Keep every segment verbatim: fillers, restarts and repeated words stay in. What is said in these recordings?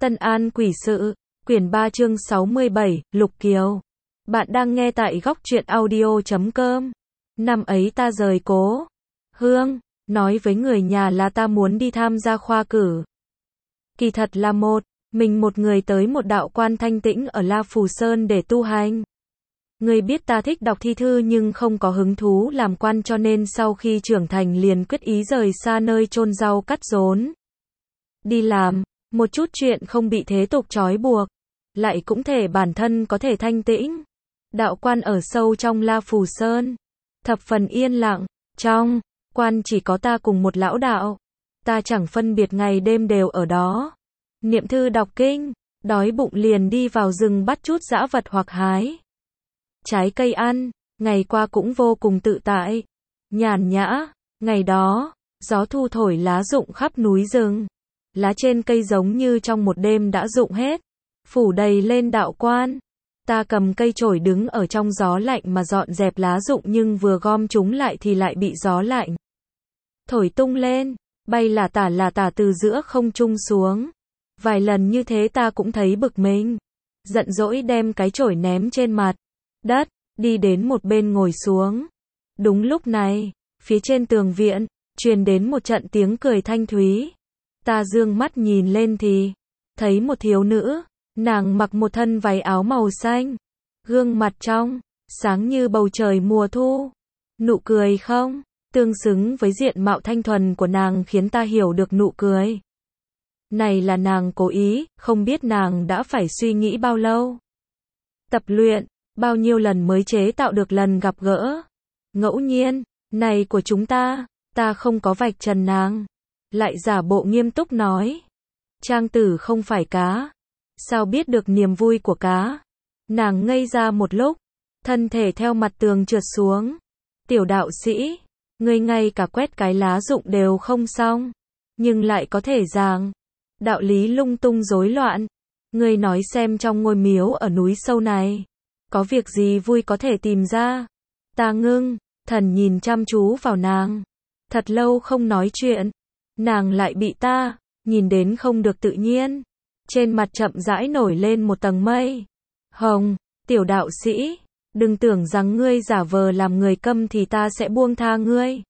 Tân An Quỷ Sự, quyển ba chương sáu mươi bảy, Lục Kiều. Bạn đang nghe tại góc truyện audio chấm com. Năm ấy ta rời Cố Hương, nói với người nhà là ta muốn đi tham gia khoa cử. Kỳ thật là một, mình một người tới một đạo quan thanh tĩnh ở La Phù Sơn để tu hành. Người biết ta thích đọc thi thư nhưng không có hứng thú làm quan, cho nên sau khi trưởng thành liền quyết ý rời xa nơi chôn rau cắt rốn. Đi làm một chút chuyện không bị thế tục trói buộc, lại cũng thể bản thân có thể thanh tĩnh. Đạo quan ở sâu trong La Phù Sơn, thập phần yên lặng, trong quan chỉ có ta cùng một lão đạo. Ta chẳng phân biệt ngày đêm đều ở đó, niệm thư đọc kinh, đói bụng liền đi vào rừng bắt chút dã vật hoặc hái trái cây ăn. Ngày qua cũng vô cùng tự tại, nhàn nhã. Ngày đó, gió thu thổi lá rụng khắp núi rừng. Lá trên cây giống như trong một đêm đã rụng hết, phủ đầy lên đạo quan. Ta cầm cây chổi đứng ở trong gió lạnh mà dọn dẹp lá rụng, nhưng vừa gom chúng lại thì lại bị gió lạnh thổi tung lên, bay là tả là tả từ giữa không trung xuống. Vài lần như thế ta cũng thấy bực mình, giận dỗi đem cái chổi ném trên mặt đất, đi đến một bên ngồi xuống. Đúng lúc này, phía trên tường viện truyền đến một trận tiếng cười thanh thúy. Ta dương mắt nhìn lên thì thấy một thiếu nữ, nàng mặc một thân váy áo màu xanh, gương mặt trong sáng như bầu trời mùa thu, nụ cười không tương xứng với diện mạo thanh thuần của nàng khiến ta hiểu được nụ cười này là nàng cố ý. Không biết nàng đã phải suy nghĩ bao lâu, tập luyện bao nhiêu lần mới chế tạo được lần gặp gỡ ngẫu nhiên này của chúng ta. Ta không có vạch trần nàng, lại giả bộ nghiêm túc nói: Trang tử không phải cá, sao biết được niềm vui của cá? Nàng ngây ra một lúc, thân thể theo mặt tường trượt xuống. Tiểu đạo sĩ, ngươi ngay cả quét cái lá rụng đều không xong, nhưng lại có thể giảng đạo lý lung tung rối loạn. Ngươi nói xem, trong ngôi miếu ở núi sâu này, có việc gì vui có thể tìm ra? Ta ngưng thần nhìn chăm chú vào nàng, thật lâu không nói chuyện. Nàng lại bị ta nhìn đến không được tự nhiên, trên mặt chậm rãi nổi lên một tầng mây hồng. Tiểu đạo sĩ, đừng tưởng rằng ngươi giả vờ làm người câm thì ta sẽ buông tha ngươi.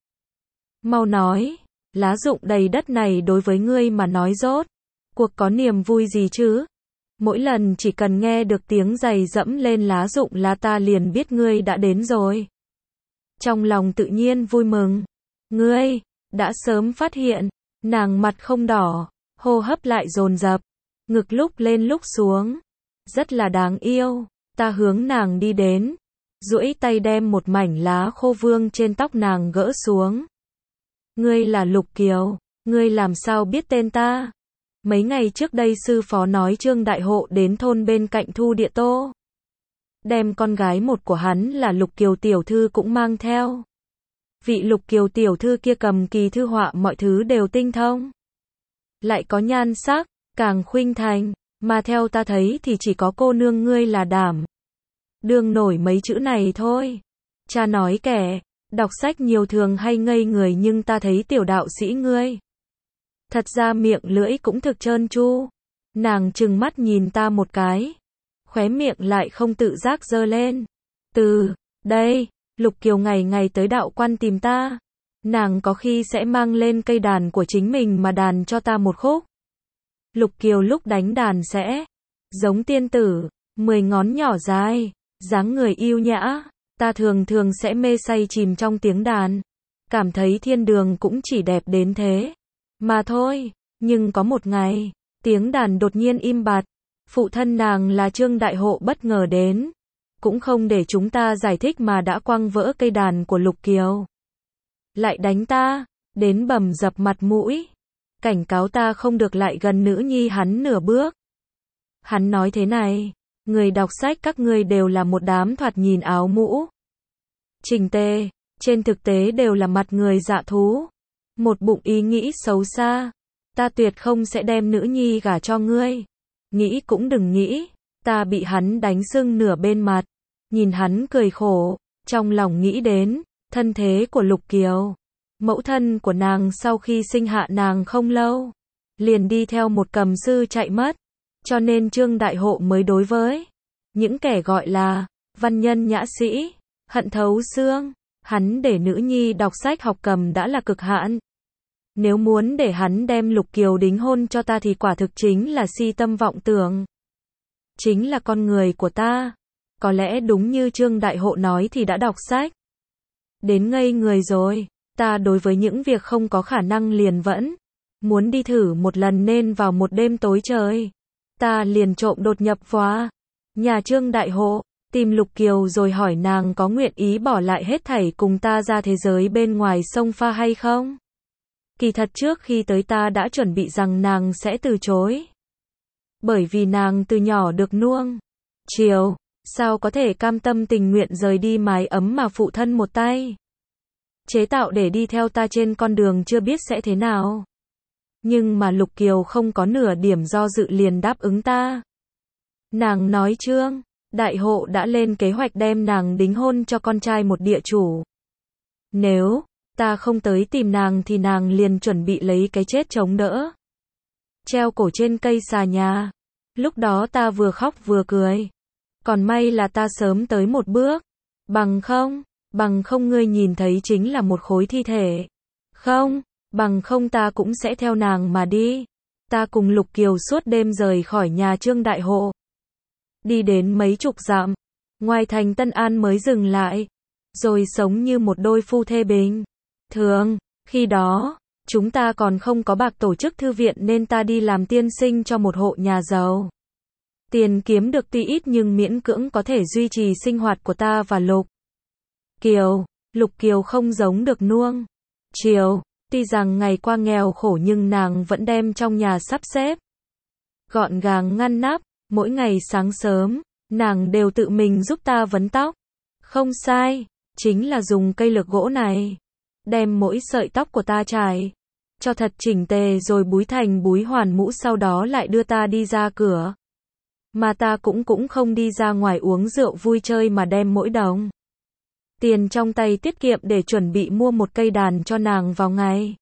Mau nói, lá rụng đầy đất này đối với ngươi mà nói rốt cuộc có niềm vui gì chứ? Mỗi lần chỉ cần nghe được tiếng giày dẫm lên lá rụng là ta liền biết ngươi đã đến rồi. Trong lòng tự nhiên vui mừng. Ngươi đã sớm phát hiện. Nàng mặt không đỏ, hô hấp lại dồn dập, ngực lúc lên lúc xuống, rất là đáng yêu. Ta hướng nàng đi đến, duỗi tay đem một mảnh lá khô vương trên tóc nàng gỡ xuống. Ngươi là Lục Kiều, ngươi làm sao biết tên ta? Mấy ngày trước đây sư phó nói Trương Đại Hộ đến thôn bên cạnh Thu Địa Tô, đem con gái một của hắn là Lục Kiều tiểu thư cũng mang theo. Vị Lục Kiều tiểu thư kia cầm kỳ thư họa mọi thứ đều tinh thông, lại có nhan sắc càng khuynh thành, mà theo ta thấy thì chỉ có cô nương ngươi là đảm đương nổi mấy chữ này thôi. Cha nói kẻ đọc sách nhiều thường hay ngây người, nhưng ta thấy tiểu đạo sĩ ngươi thật ra miệng lưỡi cũng thực trơn tru. Nàng trừng mắt nhìn ta một cái, khóe miệng lại không tự giác giơ lên. Từ đây, Lục Kiều ngày ngày tới đạo quan tìm ta. Nàng có khi sẽ mang lên cây đàn của chính mình mà đàn cho ta một khúc. Lục Kiều lúc đánh đàn sẽ giống tiên tử, mười ngón nhỏ dài, dáng người yêu nhã. Ta thường thường sẽ mê say chìm trong tiếng đàn, cảm thấy thiên đường cũng chỉ đẹp đến thế mà thôi. Nhưng có một ngày, tiếng đàn đột nhiên im bặt. Phụ thân nàng là Trương Đại Hộ bất ngờ đến, cũng không để chúng ta giải thích mà đã quăng vỡ cây đàn của Lục Kiều, lại đánh ta đến bầm dập mặt mũi, cảnh cáo ta không được lại gần nữ nhi hắn nửa bước. Hắn nói thế này: người đọc sách các ngươi đều là một đám thoạt nhìn áo mũ chỉnh tề, trên thực tế đều là mặt người dạ thú, một bụng ý nghĩ xấu xa. Ta tuyệt không sẽ đem nữ nhi gả cho ngươi, nghĩ cũng đừng nghĩ. Ta bị hắn đánh sưng nửa bên mặt, nhìn hắn cười khổ, trong lòng nghĩ đến thân thế của Lục Kiều. Mẫu thân của nàng sau khi sinh hạ nàng không lâu, liền đi theo một cầm sư chạy mất. Cho nên Trương Đại Hộ mới đối với những kẻ gọi là văn nhân nhã sĩ, hận thấu xương. Hắn để nữ nhi đọc sách học cầm đã là cực hạn. Nếu muốn để hắn đem Lục Kiều đính hôn cho ta thì quả thực chính là si tâm vọng tưởng. Chính là con người của ta. Có lẽ đúng như Trương Đại Hộ nói thì đã đọc sách đến ngây người rồi. Ta đối với những việc không có khả năng liền vẫn muốn đi thử một lần, nên vào một đêm tối trời, ta liền trộm đột nhập vào nhà Trương Đại Hộ, tìm Lục Kiều rồi hỏi nàng có nguyện ý bỏ lại hết thảy cùng ta ra thế giới bên ngoài sông pha hay không. Kỳ thật trước khi tới ta đã chuẩn bị rằng nàng sẽ từ chối. Bởi vì nàng từ nhỏ được nuông chiều, sao có thể cam tâm tình nguyện rời đi mái ấm mà phụ thân một tay chế tạo để đi theo ta trên con đường chưa biết sẽ thế nào. Nhưng mà Lục Kiều không có nửa điểm do dự liền đáp ứng ta. Nàng nói Trương Đại Hộ đã lên kế hoạch đem nàng đính hôn cho con trai một địa chủ. Nếu ta không tới tìm nàng thì nàng liền chuẩn bị lấy cái chết chống đỡ, treo cổ trên cây xà nhà. Lúc đó ta vừa khóc vừa cười. Còn may là ta sớm tới một bước. Bằng không, bằng không ngươi nhìn thấy chính là một khối thi thể. Không, bằng không ta cũng sẽ theo nàng mà đi. Ta cùng Lục Kiều suốt đêm rời khỏi nhà Trương Đại Hộ. Đi đến mấy chục dặm, ngoài thành Tân An mới dừng lại. Rồi sống như một đôi phu thê bình thường. Khi đó, chúng ta còn không có bạc tổ chức thư viện nên ta đi làm tiên sinh cho một hộ nhà giàu. Tiền kiếm được tuy ít nhưng miễn cưỡng có thể duy trì sinh hoạt của ta và Lục Kiều. Lục Kiều không giống được nuông chiều, tuy rằng ngày qua nghèo khổ nhưng nàng vẫn đem trong nhà sắp xếp gọn gàng ngăn nắp. Mỗi ngày sáng sớm, nàng đều tự mình giúp ta vấn tóc. Không sai, chính là dùng cây lược gỗ này, đem mỗi sợi tóc của ta trải cho thật chỉnh tề rồi búi thành búi hoàn mũ, sau đó lại đưa ta đi ra cửa. Mà ta cũng cũng không đi ra ngoài uống rượu vui chơi mà đem mỗi đồng tiền trong tay tiết kiệm để chuẩn bị mua một cây đàn cho nàng vào ngày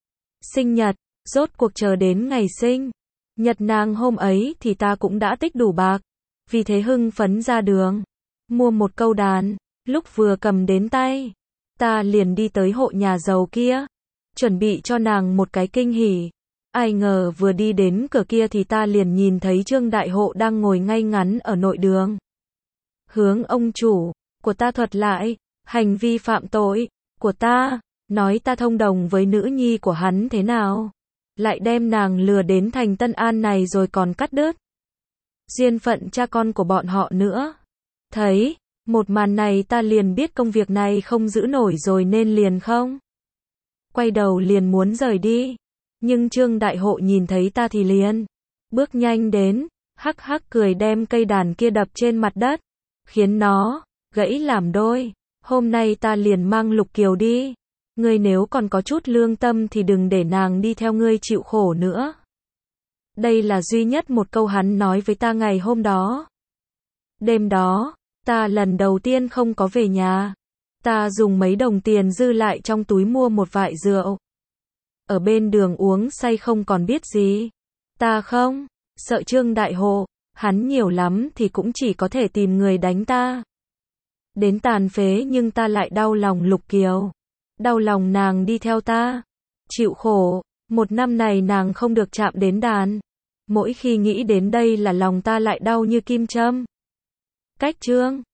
sinh nhật. Rốt cuộc chờ đến ngày sinh nhật nàng hôm ấy thì ta cũng đã tích đủ bạc. Vì thế hưng phấn ra đường, mua một câu đàn. Lúc vừa cầm đến tay, ta liền đi tới hộ nhà giàu kia, chuẩn bị cho nàng một cái kinh hỉ. Ai ngờ vừa đi đến cửa kia thì ta liền nhìn thấy Trương Đại Hộ đang ngồi ngay ngắn ở nội đường. Hướng ông chủ của ta thuật lại hành vi phạm tội của ta, nói ta thông đồng với nữ nhi của hắn thế nào, lại đem nàng lừa đến thành Tân An này rồi còn cắt đứt duyên phận cha con của bọn họ nữa. Thấy một màn này ta liền biết công việc này không giữ nổi rồi nên liền không quay đầu liền muốn rời đi. Nhưng Trương Đại Hộ nhìn thấy ta thì liền bước nhanh đến, hắc hắc cười đem cây đàn kia đập trên mặt đất, khiến nó gãy làm đôi. Hôm nay ta liền mang Lục Kiều đi. Ngươi nếu còn có chút lương tâm thì đừng để nàng đi theo ngươi chịu khổ nữa. Đây là duy nhất một câu hắn nói với ta ngày hôm đó. Đêm đó, ta lần đầu tiên không có về nhà. Ta dùng mấy đồng tiền dư lại trong túi mua một vại rượu. Ở bên đường uống say không còn biết gì. Ta không sợ Trương Đại Hộ, hắn nhiều lắm thì cũng chỉ có thể tìm người đánh ta đến tàn phế, nhưng ta lại đau lòng Lục Kiều. Đau lòng nàng đi theo ta chịu khổ. Một năm này nàng không được chạm đến đàn. Mỗi khi nghĩ đến đây là lòng ta lại đau như kim châm. Cách Trương